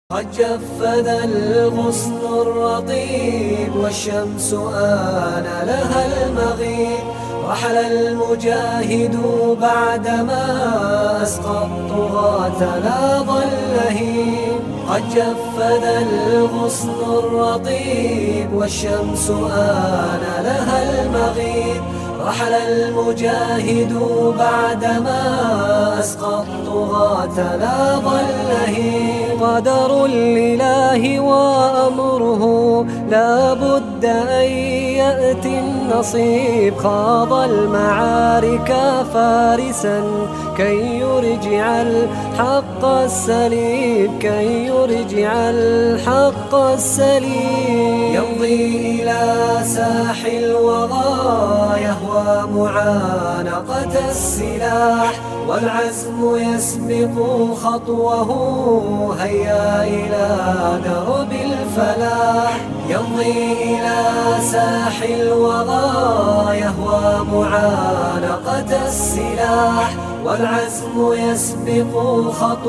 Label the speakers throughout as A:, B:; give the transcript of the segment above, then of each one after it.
A: قد جف ذا الغصن الرطيب والشمس آن لها المغيب. رحل المجاهد بعدما أسقى الطغاة لا ظل هيب. قد جف ذا الغصن الرطيب والشمس آن لها المغيب. رحل المجاهد بعدما أسقى الطغاة لا ظل هيب. قدر الإله وأمره لا بد أن يأتي النصيب. خاض المعارك فارسا كي يرجع الحق السليم، كي يرجع الحق السليم. يمضي إلى ساح الوغى يهوى معانقة السلاح، والعزم يسبق خطوه هيا إلى درب الفلاح. يمضي إلى ساح الوغى يهوى معانقة السلاح، والعزم يسبق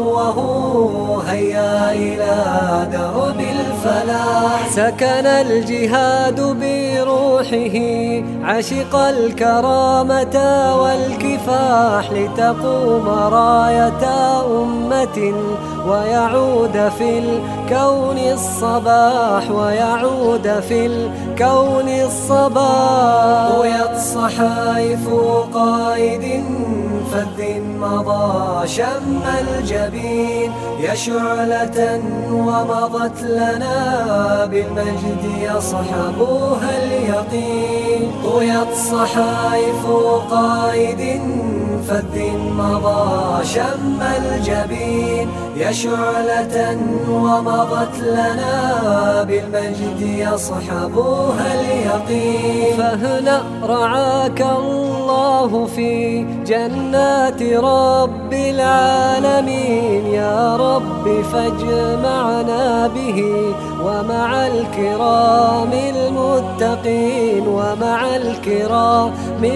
A: خطوه هيا إلى درب الفلاح. سكن الجهاد بروحه عشق الكرامة والكفاح، لتقوم راية أمة ويعود في الكون الصباح، ويعود في الكون الصباح. طويت صحائف قائد فذ مضى شم الجبين، يا شعلة ومضت لنا بالمجد يصحبها اليقين. طويت صحائف قائد فذ مضى شم الجبين، يا شعلة ومضت لنا بالمجد يصحبها اليقين. فهنا رعاك الله في جنات رب العالمين، يا رب فاجمعنا به ومع الكرام المتقين، ومع الكرام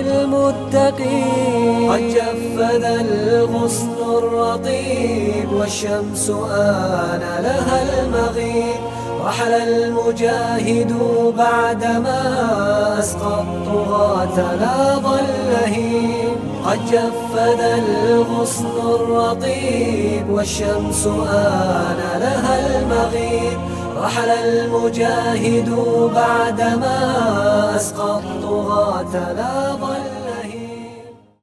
A: المتقين. قد جف ذا الغصن الرطيب والشمس آن لها المغيب. رحل المجاهد بعدما أسقى الطغاة لا ظل هيب. قد جف ذا الغصن الرطيب والشمس آن لها المغيب. رحل المجاهد بعدما أسقى الطغاة لا ظل